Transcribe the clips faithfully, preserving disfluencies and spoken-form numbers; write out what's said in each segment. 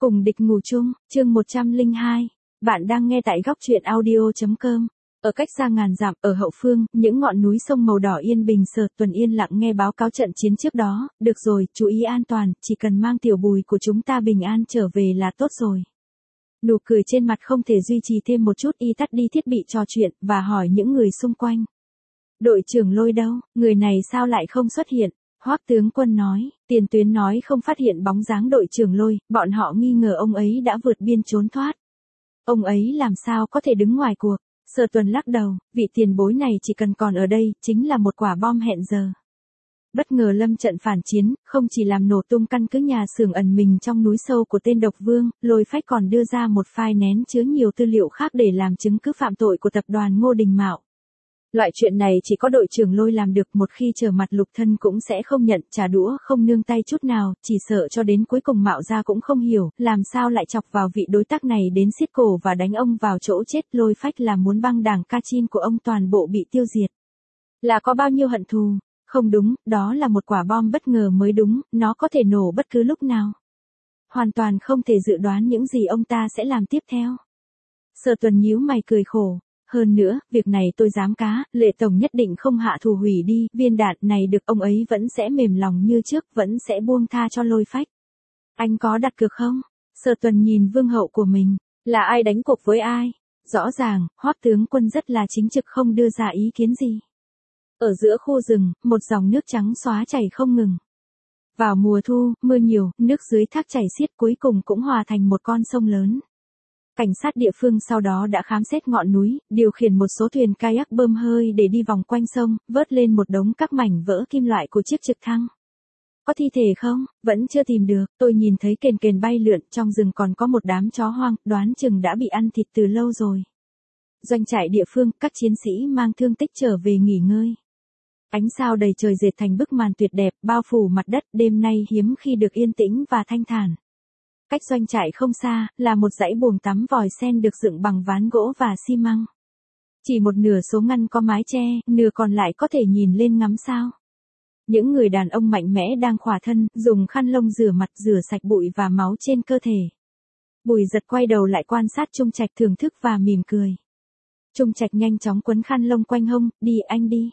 Cùng địch ngủ chung, chương một trăm lẻ hai. Bạn đang nghe tại góc truyện audio chấm com. Ở cách xa ngàn dặm, ở hậu phương, những ngọn núi sông màu đỏ yên bình Sở Tuần yên lặng nghe báo cáo trận chiến trước đó. Được rồi, chú ý an toàn, chỉ cần mang Tiểu Bùi của chúng ta bình an trở về là tốt rồi. Nụ cười trên mặt không thể duy trì thêm một chút, y tắt đi thiết bị trò chuyện và hỏi những người xung quanh. Đội trưởng Lôi đâu, người này sao lại không xuất hiện? Hoắc tướng quân nói, tiền tuyến nói không phát hiện bóng dáng đội trưởng Lôi, bọn họ nghi ngờ ông ấy đã vượt biên trốn thoát. Ông ấy làm sao có thể đứng ngoài cuộc? Sở Tuần lắc đầu, vị tiền bối này chỉ cần còn ở đây, chính là một quả bom hẹn giờ. Bất ngờ lâm trận phản chiến, không chỉ làm nổ tung căn cứ nhà xưởng ẩn mình trong núi sâu của tên độc vương, Lôi Phách còn đưa ra một file nén chứa nhiều tư liệu khác để làm chứng cứ phạm tội của tập đoàn Ngô Đình Mạo. Loại chuyện này chỉ có đội trưởng Lôi làm được, một khi trở mặt Lục Thân cũng sẽ không nhận, trả đũa không nương tay chút nào, chỉ sợ cho đến cuối cùng Mạo gia cũng không hiểu, làm sao lại chọc vào vị đối tác này đến xiết cổ và đánh ông vào chỗ chết. Lôi Phách là muốn băng đảng Kachin của ông toàn bộ bị tiêu diệt. Là có bao nhiêu hận thù? Không đúng, đó là một quả bom bất ngờ mới đúng, nó có thể nổ bất cứ lúc nào. Hoàn toàn không thể dự đoán những gì ông ta sẽ làm tiếp theo. Sở Tuần nhíu mày cười khổ. Hơn nữa, việc này tôi dám cá, Lệ Tổng nhất định không hạ thủ hủy đi, viên đạn này được ông ấy vẫn sẽ mềm lòng như trước, vẫn sẽ buông tha cho Lôi Phách. Anh có đặt cược không? Sở Tuần nhìn vương hậu của mình, là ai đánh cuộc với ai? Rõ ràng, Hoắc tướng quân rất là chính trực không đưa ra ý kiến gì. Ở giữa khu rừng, một dòng nước trắng xóa chảy không ngừng. Vào mùa thu, mưa nhiều, nước dưới thác chảy xiết cuối cùng cũng hòa thành một con sông lớn. Cảnh sát địa phương sau đó đã khám xét ngọn núi, điều khiển một số thuyền kayak bơm hơi để đi vòng quanh sông, vớt lên một đống các mảnh vỡ kim loại của chiếc trực thăng. Có thi thể không? Vẫn chưa tìm được, tôi nhìn thấy kền kền bay lượn, trong rừng còn có một đám chó hoang, đoán chừng đã bị ăn thịt từ lâu rồi. Doanh trại địa phương, các chiến sĩ mang thương tích trở về nghỉ ngơi. Ánh sao đầy trời dệt thành bức màn tuyệt đẹp, bao phủ mặt đất, đêm nay hiếm khi được yên tĩnh và thanh thản. Cách doanh trại không xa, là một dãy buồng tắm vòi sen được dựng bằng ván gỗ và xi măng. Chỉ một nửa số ngăn có mái che, nửa còn lại có thể nhìn lên ngắm sao. Những người đàn ông mạnh mẽ đang khỏa thân, dùng khăn lông rửa mặt, rửa sạch bụi và máu trên cơ thể. Bùi Giật quay đầu lại quan sát Trung Trạch thưởng thức và mỉm cười. Trung Trạch nhanh chóng quấn khăn lông quanh hông, đi anh đi.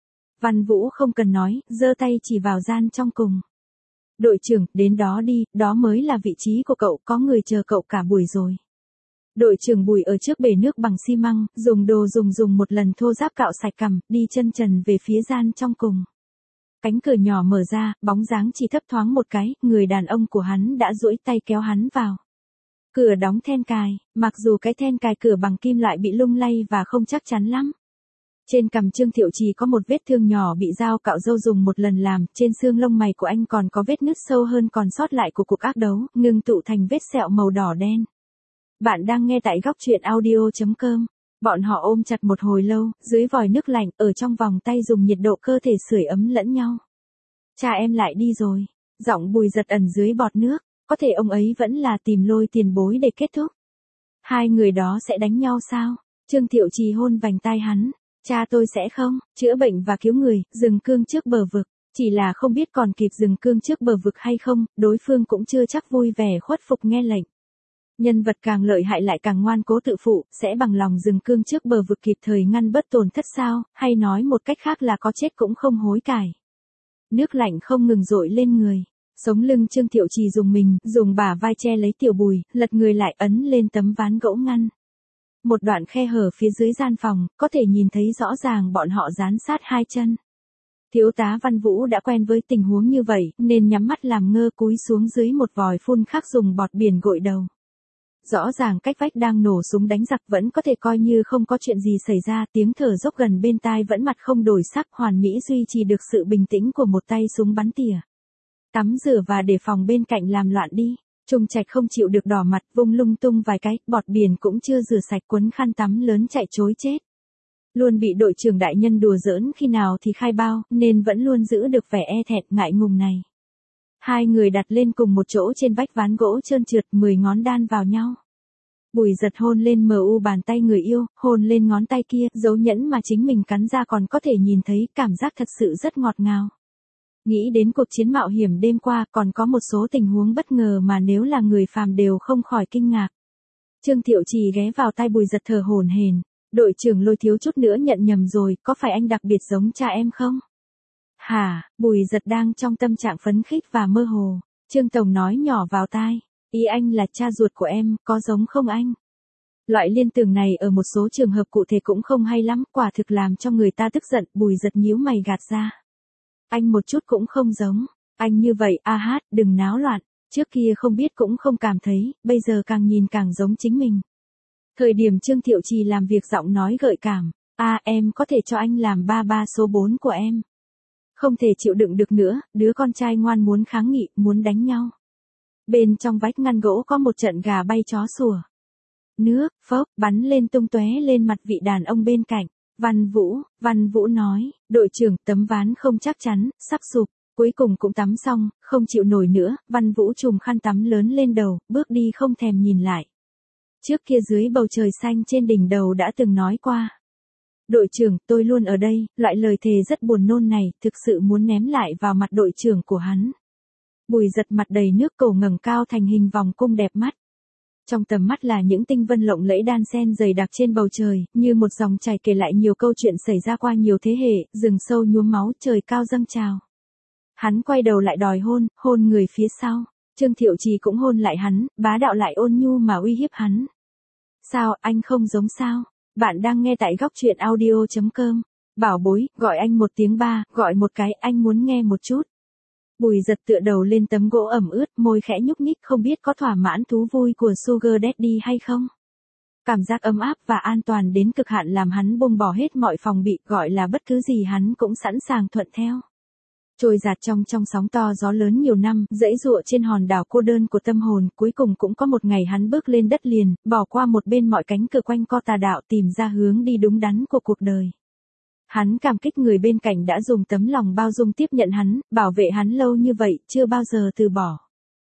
Văn Vũ không cần nói, giơ tay chỉ vào gian trong cùng. Đội trưởng, đến đó đi, đó mới là vị trí của cậu, có người chờ cậu cả buổi rồi. Đội trưởng Bùi ở trước bể nước bằng xi măng, dùng đồ dùng dùng một lần thô ráp cạo sạch cằm, đi chân trần về phía gian trong cùng. Cánh cửa nhỏ mở ra, bóng dáng chỉ thấp thoáng một cái, người đàn ông của hắn đã duỗi tay kéo hắn vào. Cửa đóng then cài, mặc dù cái then cài cửa bằng kim loại bị lung lay và không chắc chắn lắm. Trên cằm Trương Thiệu Trì có một vết thương nhỏ bị dao cạo râu dùng một lần làm, trên xương lông mày của anh còn có vết nứt sâu hơn còn sót lại của cuộc ác đấu, ngưng tụ thành vết sẹo màu đỏ đen. Bạn đang nghe tại góc truyện audio chấm com. Bọn họ ôm chặt một hồi lâu, dưới vòi nước lạnh, ở trong vòng tay dùng nhiệt độ cơ thể sưởi ấm lẫn nhau. Cha em lại đi rồi. Giọng Bùi Giật ẩn dưới bọt nước, có thể ông ấy vẫn là tìm Lôi tiền bối để kết thúc. Hai người đó sẽ đánh nhau sao? Trương Thiệu Trì hôn vành tai hắn. Cha tôi sẽ không, chữa bệnh và cứu người, dừng cương trước bờ vực, chỉ là không biết còn kịp dừng cương trước bờ vực hay không, đối phương cũng chưa chắc vui vẻ khuất phục nghe lệnh. Nhân vật càng lợi hại lại càng ngoan cố tự phụ, sẽ bằng lòng dừng cương trước bờ vực kịp thời ngăn bất tổn thất sao, hay nói một cách khác là có chết cũng không hối cải. Nước lạnh không ngừng dội lên người, sống lưng Trương Thiệu Trì dùng mình, dùng bả vai che lấy Tiểu Bùi, lật người lại ấn lên tấm ván gỗ ngăn. Một đoạn khe hở phía dưới gian phòng, có thể nhìn thấy rõ ràng bọn họ dán sát hai chân. Thiếu tá Văn Vũ đã quen với tình huống như vậy, nên nhắm mắt làm ngơ cúi xuống dưới một vòi phun khác dùng bọt biển gội đầu. Rõ ràng cách vách đang nổ súng đánh giặc vẫn có thể coi như không có chuyện gì xảy ra, tiếng thở dốc gần bên tai vẫn mặt không đổi sắc, hoàn mỹ duy trì được sự bình tĩnh của một tay súng bắn tỉa. Tắm rửa và để phòng bên cạnh làm loạn đi. Trung Trạch không chịu được đỏ mặt, vung lung tung vài cái, bọt biển cũng chưa rửa sạch, quấn khăn tắm lớn chạy trối chết. Luôn bị đội trưởng đại nhân đùa giỡn khi nào thì khai bao, nên vẫn luôn giữ được vẻ e thẹn ngại ngùng này. Hai người đặt lên cùng một chỗ trên vách ván gỗ trơn trượt, mười ngón đan vào nhau. Bùi Giật hôn lên mờ u bàn tay người yêu, hôn lên ngón tay kia, dấu nhẫn mà chính mình cắn ra còn có thể nhìn thấy, cảm giác thật sự rất ngọt ngào. Nghĩ đến cuộc chiến mạo hiểm đêm qua còn có một số tình huống bất ngờ mà nếu là người phàm đều không khỏi kinh ngạc. Trương Thiệu Trì ghé vào tai Bùi Giật thở hổn hển. Đội trưởng Lôi thiếu chút nữa nhận nhầm rồi, có phải anh đặc biệt giống cha em không? Hả, Bùi Giật đang trong tâm trạng phấn khích và mơ hồ. Trương Tổng nói nhỏ vào tai, ý anh là cha ruột của em, có giống không anh? Loại liên tưởng này ở một số trường hợp cụ thể cũng không hay lắm, quả thực làm cho người ta tức giận. Bùi Giật nhíu mày gạt ra. Anh một chút cũng không giống, anh như vậy, a hát, đừng náo loạn, trước kia không biết cũng không cảm thấy, bây giờ càng nhìn càng giống chính mình. Thời điểm Trương Thiệu Trì làm việc giọng nói gợi cảm, a em có thể cho anh làm ba ba số bốn của em. Không thể chịu đựng được nữa, đứa con trai ngoan muốn kháng nghị, muốn đánh nhau. Bên trong vách ngăn gỗ có một trận gà bay chó sủa. Nước, phốc, bắn lên tung tóe lên mặt vị đàn ông bên cạnh. Văn Vũ, Văn Vũ nói, đội trưởng, tấm ván không chắc chắn, sắp sụp, cuối cùng cũng tắm xong, không chịu nổi nữa, Văn Vũ trùm khăn tắm lớn lên đầu, bước đi không thèm nhìn lại. Trước kia dưới bầu trời xanh trên đỉnh đầu đã từng nói qua. Đội trưởng, tôi luôn ở đây, loại lời thề rất buồn nôn này, thực sự muốn ném lại vào mặt đội trưởng của hắn. Bùi Giật mặt đầy nước cổ ngẩng cao thành hình vòng cung đẹp mắt. Trong tầm mắt là những tinh vân lộng lẫy đan xen dày đặc trên bầu trời, như một dòng chảy kể lại nhiều câu chuyện xảy ra qua nhiều thế hệ, rừng sâu nhuốm máu, trời cao dâng trào. Hắn quay đầu lại đòi hôn, hôn người phía sau. Trương Thiệu Trì cũng hôn lại hắn, bá đạo lại ôn nhu mà uy hiếp hắn. Sao, anh không giống sao? Bạn đang nghe tại góc truyện audio chấm com. Bảo bối, gọi anh một tiếng ba, gọi một cái, anh muốn nghe một chút. Bùi Giật tựa đầu lên tấm gỗ ẩm ướt, môi khẽ nhúc nhích, không biết có thỏa mãn thú vui của Sugar Daddy hay không. Cảm giác ấm áp và an toàn đến cực hạn làm hắn buông bỏ hết mọi phòng bị, gọi là bất cứ gì hắn cũng sẵn sàng thuận theo. Trôi dạt trong trong sóng to gió lớn nhiều năm, dãy dụa trên hòn đảo cô đơn của tâm hồn, cuối cùng cũng có một ngày hắn bước lên đất liền, bỏ qua một bên mọi cánh cửa quanh co tà đạo, tìm ra hướng đi đúng đắn của cuộc đời. Hắn cảm kích người bên cạnh đã dùng tấm lòng bao dung tiếp nhận hắn, bảo vệ hắn lâu như vậy, chưa bao giờ từ bỏ.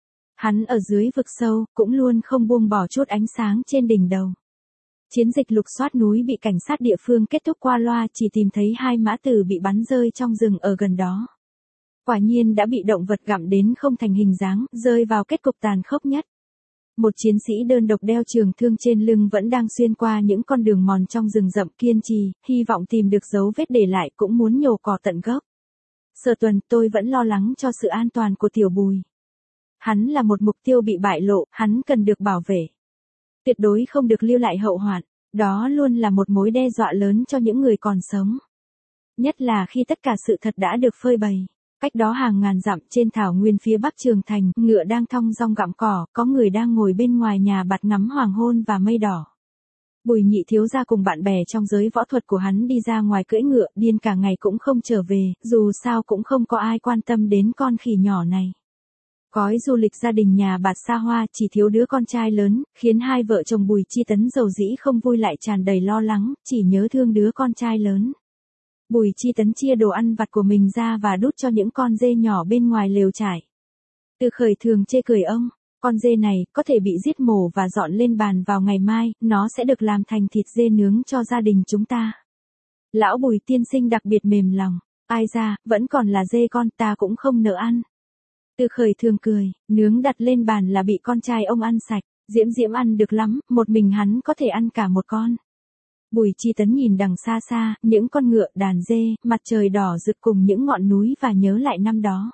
Hắn ở dưới vực sâu, cũng luôn không buông bỏ chút ánh sáng trên đỉnh đầu. Chiến dịch lục soát núi bị cảnh sát địa phương kết thúc qua loa, chỉ tìm thấy hai mã tử bị bắn rơi trong rừng ở gần đó. Quả nhiên đã bị động vật gặm đến không thành hình dáng, rơi vào kết cục tàn khốc nhất. Một chiến sĩ đơn độc đeo trường thương trên lưng vẫn đang xuyên qua những con đường mòn trong rừng rậm kiên trì, hy vọng tìm được dấu vết để lại, cũng muốn nhổ cỏ tận gốc. Sở Tuần, tôi vẫn lo lắng cho sự an toàn của Tiểu Bùi. Hắn là một mục tiêu bị bại lộ, hắn cần được bảo vệ. Tuyệt đối không được lưu lại hậu hoạn, đó luôn là một mối đe dọa lớn cho những người còn sống. Nhất là khi tất cả sự thật đã được phơi bày. Cách đó hàng ngàn dặm trên thảo nguyên phía bắc Trường Thành, ngựa đang thong dong gặm cỏ, có người đang ngồi bên ngoài nhà bạt ngắm hoàng hôn và mây đỏ. Bùi Nhị thiếu gia cùng bạn bè trong giới võ thuật của hắn đi ra ngoài cưỡi ngựa, điên cả ngày cũng không trở về, dù sao cũng không có ai quan tâm đến con khỉ nhỏ này. Gói du lịch gia đình nhà bạt xa hoa, chỉ thiếu đứa con trai lớn, khiến hai vợ chồng Bùi Chi Tấn dầu dĩ không vui lại tràn đầy lo lắng, chỉ nhớ thương đứa con trai lớn. Bùi Chi Tấn chia đồ ăn vặt của mình ra và đút cho những con dê nhỏ bên ngoài lều trại. Từ Khởi thường chê cười ông, con dê này có thể bị giết mổ và dọn lên bàn vào ngày mai, nó sẽ được làm thành thịt dê nướng cho gia đình chúng ta. Lão Bùi tiên sinh đặc biệt mềm lòng, ai ra, vẫn còn là dê con, ta cũng không nỡ ăn. Từ Khởi thường cười, nướng đặt lên bàn là bị con trai ông ăn sạch, Diễm Diễm ăn được lắm, một mình hắn có thể ăn cả một con. Bùi Chi Tấn nhìn đằng xa xa, những con ngựa, đàn dê, mặt trời đỏ rực cùng những ngọn núi và nhớ lại năm đó.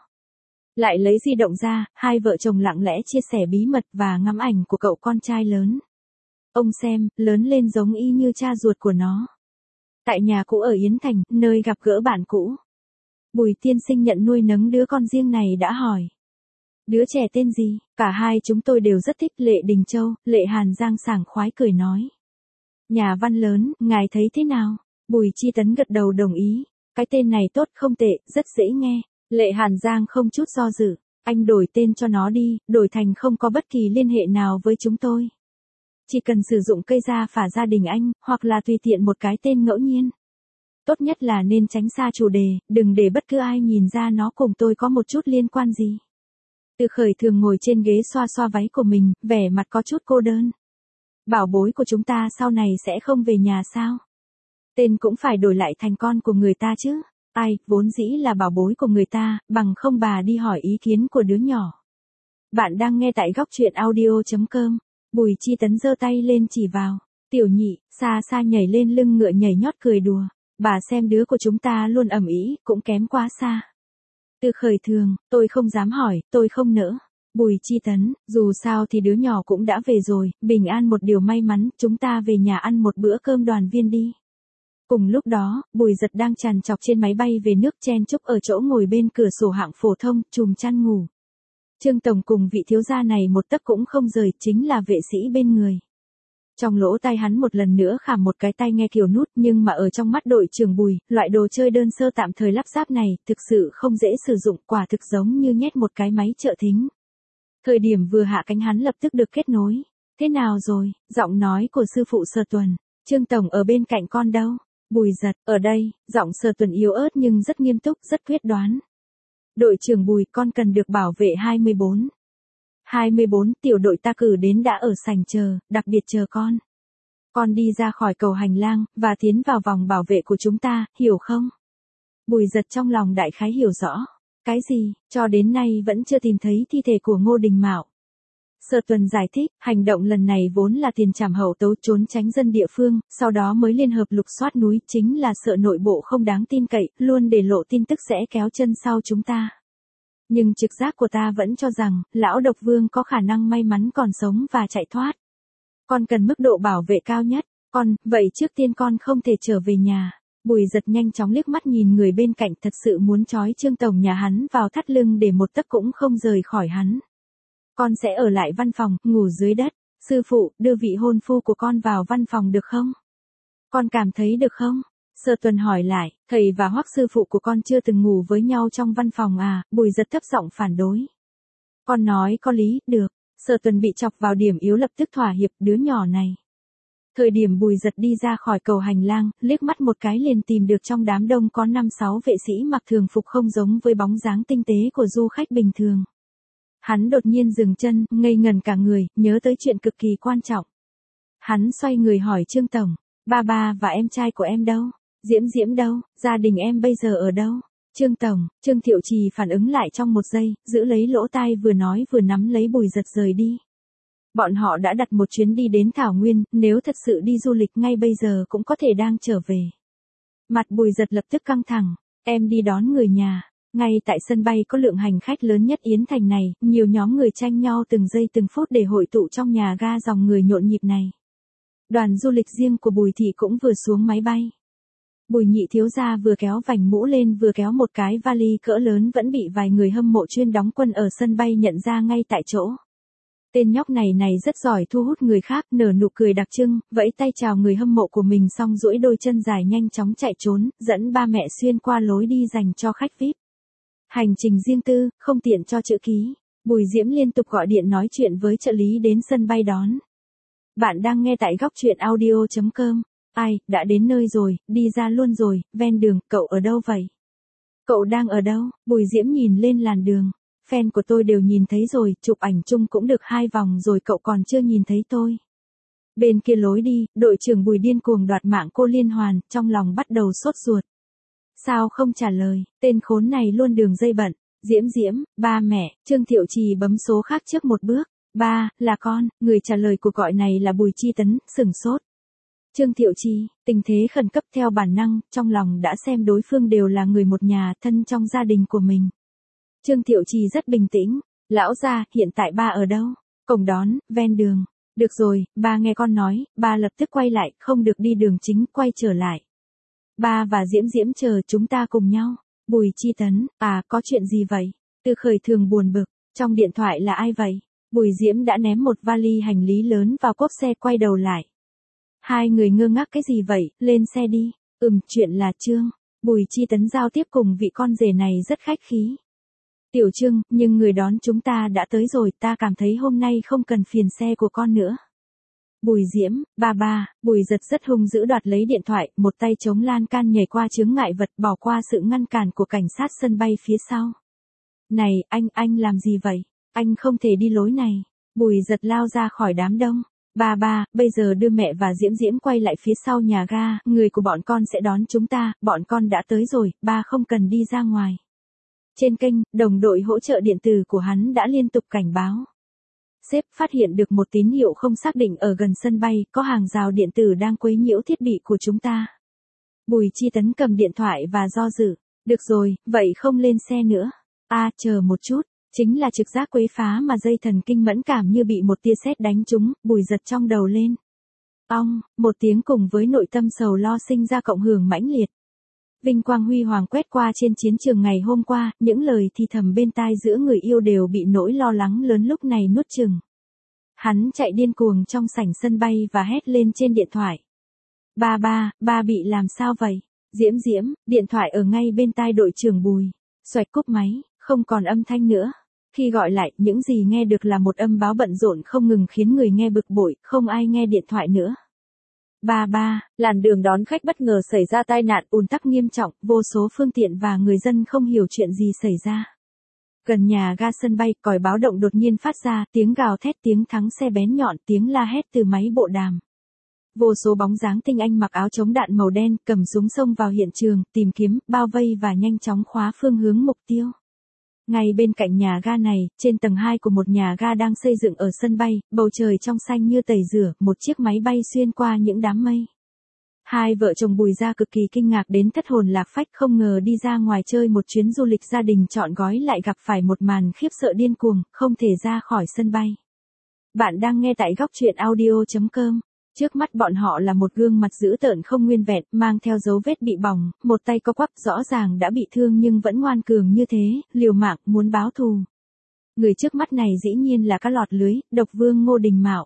Lại lấy di động ra, hai vợ chồng lặng lẽ chia sẻ bí mật và ngắm ảnh của cậu con trai lớn. Ông xem, lớn lên giống y như cha ruột của nó. Tại nhà cũ ở Yến Thành, nơi gặp gỡ bạn cũ. Bùi tiên sinh nhận nuôi nấng đứa con riêng này đã hỏi. Đứa trẻ tên gì? Cả hai chúng tôi đều rất thích. Lệ Đình Châu, Lệ Hàn Giang sảng khoái cười nói. Nhà văn lớn, ngài thấy thế nào? Bùi Chi Tấn gật đầu đồng ý. Cái tên này tốt không tệ, rất dễ nghe. Lệ Hàn Giang không chút do dự. Anh đổi tên cho nó đi, đổi thành không có bất kỳ liên hệ nào với chúng tôi. Chỉ cần sử dụng cây gia phả gia đình anh, hoặc là tùy tiện một cái tên ngẫu nhiên. Tốt nhất là nên tránh xa chủ đề, đừng để bất cứ ai nhìn ra nó cùng tôi có một chút liên quan gì. Từ Khởi thường ngồi trên ghế xoa xoa váy của mình, vẻ mặt có chút cô đơn. Bảo bối của chúng ta sau này sẽ không về nhà sao? Tên cũng phải đổi lại thành con của người ta chứ. Ai, vốn dĩ là bảo bối của người ta, bằng không bà đi hỏi ý kiến của đứa nhỏ. Bạn đang nghe tại góc truyện audio.com. Bùi Chi Tấn giơ tay lên chỉ vào. Tiểu Nhị, xa xa nhảy lên lưng ngựa nhảy nhót cười đùa. Bà xem đứa của chúng ta luôn ầm ĩ, cũng kém quá xa. Từ khởi thường, tôi không dám hỏi, tôi không nỡ. Bùi Chi Tấn, dù sao thì đứa nhỏ cũng đã về rồi, bình an một điều may mắn, chúng ta về nhà ăn một bữa cơm đoàn viên đi. Cùng lúc đó, Bùi Giật đang trằn trọc trên máy bay về nước chen chúc ở chỗ ngồi bên cửa sổ hạng phổ thông, chùm chăn ngủ. Trương Tổng cùng vị thiếu gia này một tấc cũng không rời, chính là vệ sĩ bên người. Trong lỗ tai hắn một lần nữa khảm một cái tai nghe kiểu nút, nhưng mà ở trong mắt đội trưởng Bùi, loại đồ chơi đơn sơ tạm thời lắp ráp này, thực sự không dễ sử dụng, quả thực giống như nhét một cái máy trợ thính. Thời điểm vừa hạ cánh hắn lập tức được kết nối. Thế nào rồi? Giọng nói của sư phụ Sở Tuần. Trương Tổng ở bên cạnh con đâu? Bùi Giật, ở đây. Giọng Sở Tuần yếu ớt nhưng rất nghiêm túc, rất quyết đoán. Đội trưởng Bùi, con cần được bảo vệ hai mươi bốn. hai mươi bốn, tiểu đội ta cử đến đã ở sảnh chờ, đặc biệt chờ con. Con đi ra khỏi cầu hành lang, và tiến vào vòng bảo vệ của chúng ta, hiểu không? Bùi Giật trong lòng đại khái hiểu rõ. Cái gì, cho đến nay vẫn chưa tìm thấy thi thể của Ngô Đình Mạo. Sở Tuần giải thích, hành động lần này vốn là tiền trảm hậu tấu trốn tránh dân địa phương, sau đó mới liên hợp lục soát núi, chính là sợ nội bộ không đáng tin cậy, luôn để lộ tin tức sẽ kéo chân sau chúng ta. Nhưng trực giác của ta vẫn cho rằng, lão độc vương có khả năng may mắn còn sống và chạy thoát. Con cần mức độ bảo vệ cao nhất, con, vậy trước tiên con không thể trở về nhà. Bùi Giật nhanh chóng liếc mắt nhìn người bên cạnh, thật sự muốn trói Trương Tổng nhà hắn vào thắt lưng để một tấc cũng không rời khỏi hắn. Con sẽ ở lại văn phòng, ngủ dưới đất. Sư phụ, đưa vị hôn phu của con vào văn phòng được không? Con cảm thấy được không? Sở Tuần hỏi lại, thầy và Hoắc sư phụ của con chưa từng ngủ với nhau trong văn phòng à? Bùi Giật thấp giọng phản đối. Con nói có lý, được. Sở Tuần bị chọc vào điểm yếu lập tức thỏa hiệp, đứa nhỏ này. Thời điểm Bùi Giật đi ra khỏi cầu hành lang, liếc mắt một cái liền tìm được trong đám đông có năm sáu vệ sĩ mặc thường phục không giống với bóng dáng tinh tế của du khách bình thường. Hắn đột nhiên dừng chân, ngây ngần cả người, nhớ tới chuyện cực kỳ quan trọng. Hắn xoay người hỏi Trương Tổng, ba ba và em trai của em đâu? Diễm Diễm đâu? Gia đình em bây giờ ở đâu? Trương Tổng, Trương Thiệu Trì phản ứng lại trong một giây, giữ lấy lỗ tai vừa nói vừa nắm lấy Bùi Giật rời đi. Bọn họ đã đặt một chuyến đi đến Thảo Nguyên, nếu thật sự đi du lịch ngay bây giờ cũng có thể đang trở về. Mặt Bùi Giật lập tức căng thẳng, em đi đón người nhà. Ngay tại sân bay có lượng hành khách lớn nhất Yến Thành này, nhiều nhóm người tranh nhau từng giây từng phút để hội tụ trong nhà ga dòng người nhộn nhịp này. Đoàn du lịch riêng của Bùi Thị cũng vừa xuống máy bay. Bùi Nhị thiếu gia vừa kéo vành mũ lên vừa kéo một cái vali cỡ lớn vẫn bị vài người hâm mộ chuyên đóng quân ở sân bay nhận ra ngay tại chỗ. Tên nhóc này này rất giỏi thu hút người khác, nở nụ cười đặc trưng, vẫy tay chào người hâm mộ của mình xong duỗi đôi chân dài nhanh chóng chạy trốn, dẫn ba mẹ xuyên qua lối đi dành cho khách vi ai pi. Hành trình riêng tư, không tiện cho chữ ký. Bùi Diễm liên tục gọi điện nói chuyện với trợ lý đến sân bay đón. Bạn đang nghe tại góc truyện audio.com. Ai, đã đến nơi rồi, đi ra luôn rồi, ven đường, cậu ở đâu vậy? Cậu đang ở đâu? Bùi Diễm nhìn lên làn đường. Fan của tôi đều nhìn thấy rồi, chụp ảnh chung cũng được hai vòng rồi cậu còn chưa nhìn thấy tôi. Bên kia lối đi, đội trưởng Bùi điên cuồng đoạt mạng cô Liên Hoàn, trong lòng bắt đầu sốt ruột. Sao không trả lời, tên khốn này luôn đường dây bận. Diễm Diễm, ba mẹ, Trương Thiệu Trì bấm số khác trước một bước. Ba, là con, người trả lời cuộc gọi này là Bùi Chi Tấn, sửng sốt. Trương Thiệu Trì, tình thế khẩn cấp theo bản năng, trong lòng đã xem đối phương đều là người một nhà thân trong gia đình của mình. Trương Thiệu Trì rất bình tĩnh, lão gia, hiện tại ba ở đâu? Cổng đón, ven đường. Được rồi, ba nghe con nói, ba lập tức quay lại, không được đi đường chính, quay trở lại. Ba và Diễm Diễm chờ chúng ta cùng nhau. Bùi Chi Tấn, à, có chuyện gì vậy? Từ khởi thường buồn bực, trong điện thoại là ai vậy? Bùi Diễm đã ném một vali hành lý lớn vào cốp xe quay đầu lại. Hai người ngơ ngác cái gì vậy, lên xe đi. Ừm, chuyện là Trương. Bùi Chi Tấn giao tiếp cùng vị con rể này rất khách khí. Tiểu Trương, nhưng người đón chúng ta đã tới rồi, ta cảm thấy hôm nay không cần phiền xe của con nữa. Bùi Diễm, ba ba, Bùi Giật rất hung dữ đoạt lấy điện thoại, một tay chống lan can nhảy qua chướng ngại vật bỏ qua sự ngăn cản của cảnh sát sân bay phía sau. Này, anh, anh làm gì vậy? Anh không thể đi lối này. Bùi Giật lao ra khỏi đám đông. Ba ba, bây giờ đưa mẹ và Diễm Diễm quay lại phía sau nhà ga, người của bọn con sẽ đón chúng ta, bọn con đã tới rồi, ba không cần đi ra ngoài. Trên kênh, đồng đội hỗ trợ điện tử của hắn đã liên tục cảnh báo. Sếp phát hiện được một tín hiệu không xác định ở gần sân bay, có hàng rào điện tử đang quấy nhiễu thiết bị của chúng ta. Bùi Chi Tấn cầm điện thoại và do dự. Được rồi, vậy không lên xe nữa. A à, chờ một chút, chính là trực giác quấy phá mà dây thần kinh mẫn cảm như bị một tia sét đánh trúng, Bùi giật trong đầu lên. Ong, một tiếng cùng với nội tâm sầu lo sinh ra cộng hưởng mãnh liệt. Vinh quang huy hoàng quét qua trên chiến trường ngày hôm qua, những lời thì thầm bên tai giữa người yêu đều bị nỗi lo lắng lớn lúc này nuốt chửng. Hắn chạy điên cuồng trong sảnh sân bay và hét lên trên điện thoại. Ba ba, ba bị làm sao vậy? Diễm Diễm, điện thoại ở ngay bên tai đội trưởng Bùi. Xoạch cúp máy, không còn âm thanh nữa. Khi gọi lại, những gì nghe được là một âm báo bận rộn không ngừng khiến người nghe bực bội, không ai nghe điện thoại nữa. Ba ba, làn đường đón khách bất ngờ xảy ra tai nạn ùn tắc nghiêm trọng, vô số phương tiện và người dân không hiểu chuyện gì xảy ra. Gần nhà ga sân bay, còi báo động đột nhiên phát ra, tiếng gào thét, tiếng thắng xe bén nhọn, tiếng la hét từ máy bộ đàm. Vô số bóng dáng tinh anh mặc áo chống đạn màu đen, cầm súng xông vào hiện trường, tìm kiếm, bao vây và nhanh chóng khóa phương hướng mục tiêu. Ngay bên cạnh nhà ga này, trên tầng hai của một nhà ga đang xây dựng ở sân bay, bầu trời trong xanh như tẩy rửa, một chiếc máy bay xuyên qua những đám mây. Hai vợ chồng Bùi Gia cực kỳ kinh ngạc đến thất hồn lạc phách, không ngờ đi ra ngoài chơi một chuyến du lịch gia đình trọn gói lại gặp phải một màn khiếp sợ điên cuồng, không thể ra khỏi sân bay. Bạn đang nghe tại góc truyện audio chấm com. Trước mắt bọn họ là một gương mặt dữ tợn không nguyên vẹn, mang theo dấu vết bị bỏng, một tay co quắp rõ ràng đã bị thương nhưng vẫn ngoan cường như thế, liều mạng muốn báo thù. Người trước mắt này dĩ nhiên là cá lọt lưới, độc vương Ngô Đình Mạo.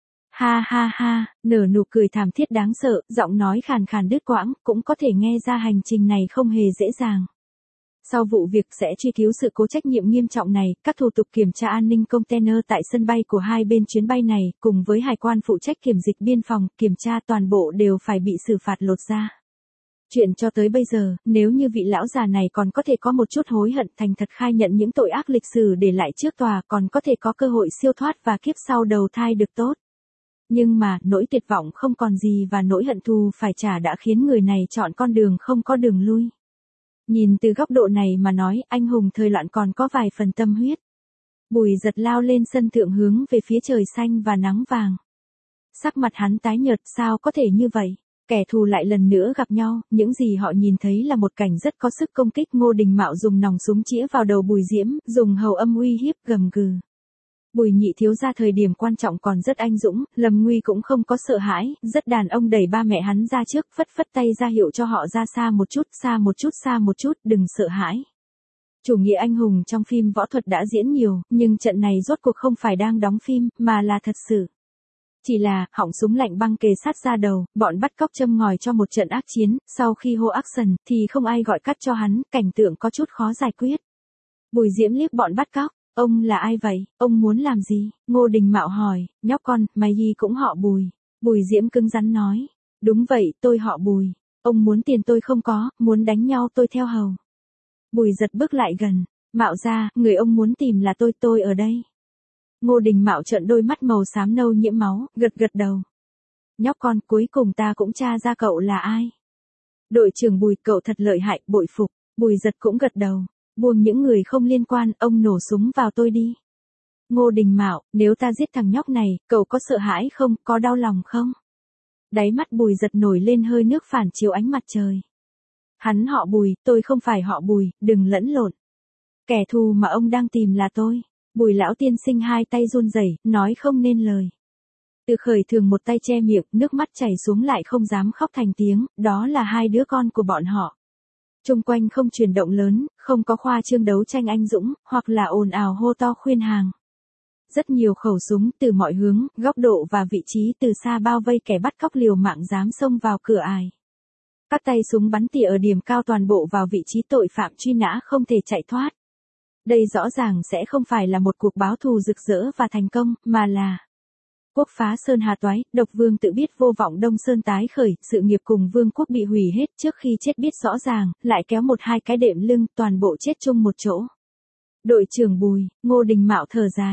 Ha ha ha, nở nụ cười thảm thiết đáng sợ, giọng nói khàn khàn đứt quãng, cũng có thể nghe ra hành trình này không hề dễ dàng. Sau vụ việc sẽ truy cứu sự cố trách nhiệm nghiêm trọng này, các thủ tục kiểm tra an ninh container tại sân bay của hai bên chuyến bay này, cùng với hải quan phụ trách kiểm dịch biên phòng, kiểm tra toàn bộ đều phải bị xử phạt lột ra. Chuyện cho tới bây giờ, nếu như vị lão già này còn có thể có một chút hối hận, thành thật khai nhận những tội ác lịch sử để lại trước tòa, còn có thể có cơ hội siêu thoát và kiếp sau đầu thai được tốt. Nhưng mà, nỗi tuyệt vọng không còn gì và nỗi hận thù phải trả đã khiến người này chọn con đường không có đường lui. Nhìn từ góc độ này mà nói, anh hùng thời loạn còn có vài phần tâm huyết. Bùi giật lao lên sân thượng hướng về phía trời xanh và nắng vàng. Sắc mặt hắn tái nhợt, sao có thể như vậy? Kẻ thù lại lần nữa gặp nhau, những gì họ nhìn thấy là một cảnh rất có sức công kích. Ngô Đình Mạo dùng nòng súng chĩa vào đầu Bùi Diễm, dùng hầu âm uy hiếp gầm gừ. Bùi nhị thiếu gia thời điểm quan trọng còn rất anh dũng, Lâm Nguy cũng không có sợ hãi, rất đàn ông đẩy ba mẹ hắn ra trước, phất phất tay ra hiệu cho họ ra xa một chút, xa một chút, xa một chút, đừng sợ hãi. Chủ nghĩa anh hùng trong phim võ thuật đã diễn nhiều, nhưng trận này rốt cuộc không phải đang đóng phim, mà là thật sự. Chỉ là, họng súng lạnh băng kề sát ra đầu, bọn bắt cóc châm ngòi cho một trận ác chiến, sau khi hô action, thì không ai gọi cắt cho hắn, cảnh tượng có chút khó giải quyết. Bùi Diễm liếc bọn bắt cóc. Ông là ai vậy, ông muốn làm gì? Ngô Đình Mạo hỏi, nhóc con, mày gì cũng họ Bùi. Bùi Diễm cứng rắn nói, đúng vậy, tôi họ Bùi. Ông muốn tiền tôi không có, muốn đánh nhau tôi theo hầu. Bùi giật bước lại gần, Mạo ra, người ông muốn tìm là tôi, tôi ở đây. Ngô Đình Mạo trợn đôi mắt màu xám nâu nhiễm máu, gật gật đầu. Nhóc con, cuối cùng ta cũng tra ra cậu là ai. Đội trưởng Bùi, cậu thật lợi hại, bội phục. Bùi giật cũng gật đầu. Buông những người không liên quan, ông nổ súng vào tôi đi. Ngô Đình Mạo, nếu ta giết thằng nhóc này, cậu có sợ hãi không, có đau lòng không? Đáy mắt Bùi giật nổi lên hơi nước phản chiếu ánh mặt trời. Hắn họ Bùi, tôi không phải họ Bùi, đừng lẫn lộn. Kẻ thù mà ông đang tìm là tôi. Bùi lão tiên sinh hai tay run rẩy, nói không nên lời. Từ Khởi thường một tay che miệng, nước mắt chảy xuống lại không dám khóc thành tiếng, đó là hai đứa con của bọn họ. Trung quanh không chuyển động lớn, không có khoa trương đấu tranh anh dũng, hoặc là ồn ào hô to khuyên hàng. Rất nhiều khẩu súng từ mọi hướng, góc độ và vị trí từ xa bao vây kẻ bắt cóc liều mạng dám xông vào cửa ải. Các tay súng bắn tỉa ở điểm cao toàn bộ vào vị trí tội phạm truy nã không thể chạy thoát. Đây rõ ràng sẽ không phải là một cuộc báo thù rực rỡ và thành công, mà là quốc phá Sơn Hà toái, độc vương tự biết vô vọng Đông Sơn tái khởi, sự nghiệp cùng vương quốc bị hủy hết trước khi chết biết rõ ràng, lại kéo một hai cái đệm lưng, toàn bộ chết chung một chỗ. Đội trưởng Bùi, Ngô Đình Mạo thở dài.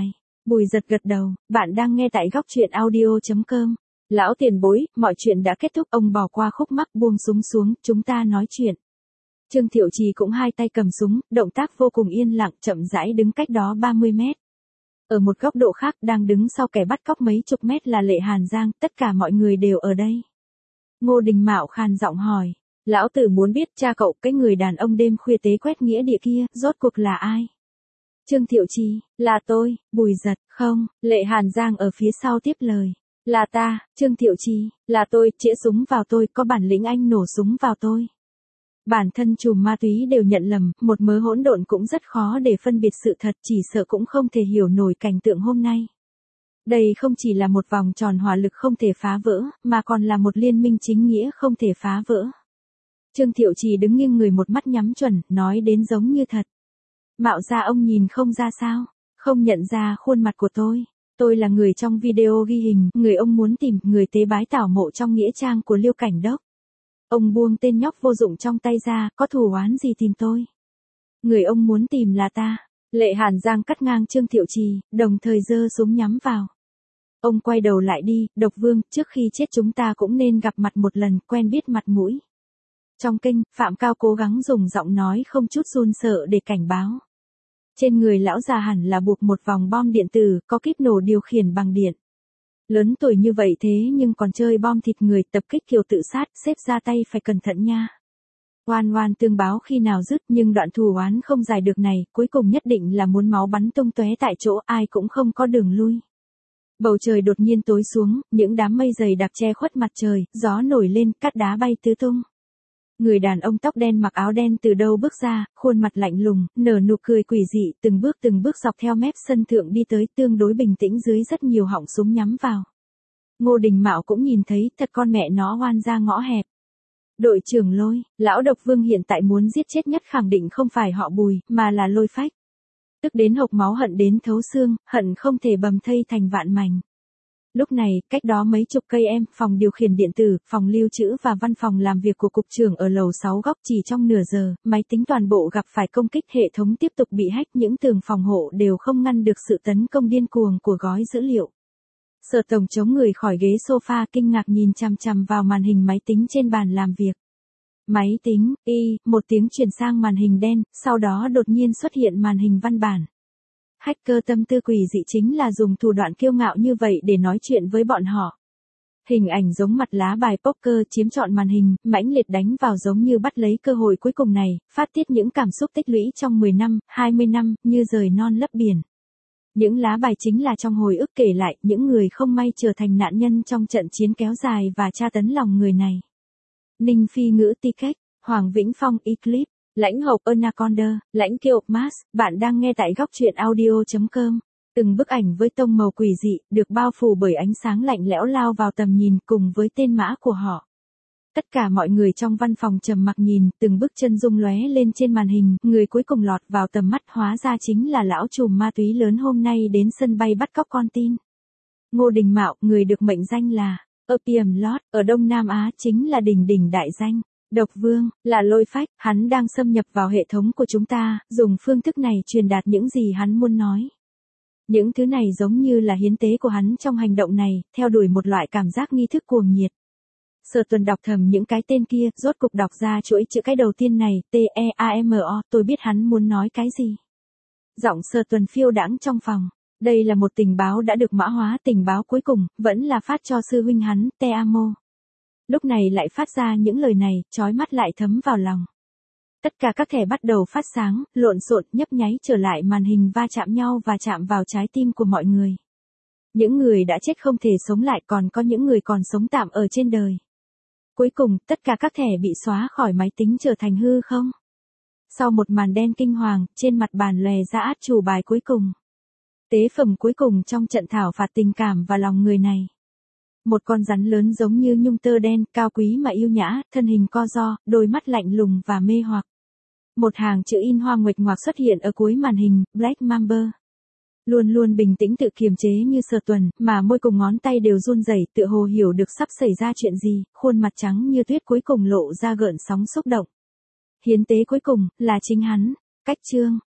Bùi Giật gật đầu, bạn đang nghe tại góc truyện audio.com. Lão tiền bối, mọi chuyện đã kết thúc, ông bỏ qua khúc mắc buông súng xuống, chúng ta nói chuyện. Trương Thiệu Trì cũng hai tay cầm súng, động tác vô cùng yên lặng, chậm rãi đứng cách đó ba mươi mét. Ở một góc độ khác, đang đứng sau kẻ bắt cóc mấy chục mét là Lệ Hàn Giang, tất cả mọi người đều ở đây. Ngô Đình Mạo khàn giọng hỏi, lão tử muốn biết cha cậu, cái người đàn ông đêm khuya tế quét nghĩa địa kia, rốt cuộc là ai? Trương Thiệu Trì, là tôi. Bùi Giật, không. Lệ Hàn Giang ở phía sau tiếp lời, là ta. Trương Thiệu Trì, là tôi, chĩa súng vào tôi, có bản lĩnh anh nổ súng vào tôi. Bản thân trùm ma túy đều nhận lầm, một mớ hỗn độn cũng rất khó để phân biệt sự thật, chỉ sợ cũng không thể hiểu nổi cảnh tượng hôm nay. Đây không chỉ là một vòng tròn hỏa lực không thể phá vỡ, mà còn là một liên minh chính nghĩa không thể phá vỡ. Trương Thiệu Trì đứng nghiêng người, một mắt nhắm chuẩn, nói đến giống như thật. Mạo gia ông nhìn không ra sao? Không nhận ra khuôn mặt của tôi. Tôi là người trong video ghi hình, người ông muốn tìm, người tế bái tảo mộ trong nghĩa trang của Liêu Cảnh Đốc. Ông buông tên nhóc vô dụng trong tay ra, có thù oán gì tìm tôi? Người ông muốn tìm là ta. Lệ Hàn Giang cắt ngang Trương Thiệu Trì, đồng thời giơ súng nhắm vào. Ông quay đầu lại đi, Độc Vương, trước khi chết chúng ta cũng nên gặp mặt một lần, quen biết mặt mũi. Trong kênh, Phạm Cao cố gắng dùng giọng nói không chút run sợ để cảnh báo. Trên người lão già hẳn là buộc một vòng bom điện tử, có kíp nổ điều khiển bằng điện. Lớn tuổi như vậy thế nhưng còn chơi bom thịt người, tập kích kiểu tự sát, xếp ra tay phải cẩn thận nha. Oan oan tương báo khi nào dứt, nhưng đoạn thù oán không dài được này, cuối cùng nhất định là muốn máu bắn tung tóe tại chỗ, ai cũng không có đường lui. Bầu trời đột nhiên tối xuống, những đám mây dày đặc che khuất mặt trời, gió nổi lên, cát đá bay tứ tung. Người đàn ông tóc đen mặc áo đen từ đâu bước ra, khuôn mặt lạnh lùng, nở nụ cười quỷ dị, từng bước từng bước dọc theo mép sân thượng đi tới, tương đối bình tĩnh dưới rất nhiều họng súng nhắm vào. Ngô Đình Mạo cũng nhìn thấy, thật con mẹ nó oan ra ngõ hẹp. Đội trưởng Lôi, lão Độc Vương hiện tại muốn giết chết nhất khẳng định không phải họ Bùi, mà là Lôi Phách. Tức đến hộc máu, hận đến thấu xương, hận không thể bầm thây thành vạn mảnh. Lúc này, cách đó mấy chục cây em, phòng điều khiển điện tử, phòng lưu trữ và văn phòng làm việc của cục trưởng ở lầu sáu góc, chỉ trong nửa giờ, máy tính toàn bộ gặp phải công kích, hệ thống tiếp tục bị hack, những tường phòng hộ đều không ngăn được sự tấn công điên cuồng của gói dữ liệu. Sở Tổng chống người khỏi ghế sofa, kinh ngạc nhìn chằm chằm vào màn hình máy tính trên bàn làm việc. Máy tính, y, một tiếng chuyển sang màn hình đen, sau đó đột nhiên xuất hiện màn hình văn bản. Hacker tâm tư quỷ dị chính là dùng thủ đoạn kiêu ngạo như vậy để nói chuyện với bọn họ. Hình ảnh giống mặt lá bài poker chiếm trọn màn hình, mãnh liệt đánh vào giống như bắt lấy cơ hội cuối cùng này, phát tiết những cảm xúc tích lũy trong mười năm, hai mươi năm, như rời non lấp biển. Những lá bài chính là trong hồi ức kể lại những người không may trở thành nạn nhân trong trận chiến kéo dài và tra tấn lòng người này. Ninh Phi Ngữ Ticket, Hoàng Vĩnh Phong Eclipse, Lãnh Hộc Anaconda, Lãnh Kiều Mars, bạn đang nghe tại góc truyện audio.com. Từng bức ảnh với tông màu quỷ dị, được bao phủ bởi ánh sáng lạnh lẽo lao vào tầm nhìn cùng với tên mã của họ. Tất cả mọi người trong văn phòng trầm mặc nhìn, từng bước chân rung lóe lên trên màn hình, người cuối cùng lọt vào tầm mắt hóa ra chính là lão trùm ma túy lớn hôm nay đến sân bay bắt cóc con tin. Ngô Đình Mạo, người được mệnh danh là Opium Lord, ở Đông Nam Á chính là đỉnh đỉnh đại danh. Độc Vương, là Lôi Phách, hắn đang xâm nhập vào hệ thống của chúng ta, dùng phương thức này truyền đạt những gì hắn muốn nói. Những thứ này giống như là hiến tế của hắn trong hành động này, theo đuổi một loại cảm giác nghi thức cuồng nhiệt. Sở Tuần đọc thầm những cái tên kia, rốt cục đọc ra chuỗi chữ cái đầu tiên này, T E A M O, tôi biết hắn muốn nói cái gì. Giọng Sở Tuần phiêu đãng trong phòng. Đây là một tình báo đã được mã hóa, tình báo cuối cùng, vẫn là phát cho sư huynh hắn, Te Amo. Lúc này lại phát ra những lời này, chói mắt lại thấm vào lòng. Tất cả các thẻ bắt đầu phát sáng, lộn xộn, nhấp nháy trở lại màn hình va chạm nhau và chạm vào trái tim của mọi người. Những người đã chết không thể sống lại, còn có những người còn sống tạm ở trên đời. Cuối cùng, tất cả các thẻ bị xóa khỏi máy tính trở thành hư không. Sau một màn đen kinh hoàng, trên mặt bàn lòe ra át chủ bài cuối cùng. Tế phẩm cuối cùng trong trận thảo phạt tình cảm và lòng người này. Một con rắn lớn giống như nhung tơ đen, cao quý mà yêu nhã, thân hình co ro, đôi mắt lạnh lùng và mê hoặc. Một hàng chữ in hoa nguệch ngoạc xuất hiện ở cuối màn hình, Black Mamba. Luôn luôn bình tĩnh tự kiềm chế như Sở Tuần, mà môi cùng ngón tay đều run rẩy, tựa hồ hiểu được sắp xảy ra chuyện gì, khuôn mặt trắng như tuyết cuối cùng lộ ra gợn sóng xúc động. Hiến tế cuối cùng, là chính hắn. Cách chương,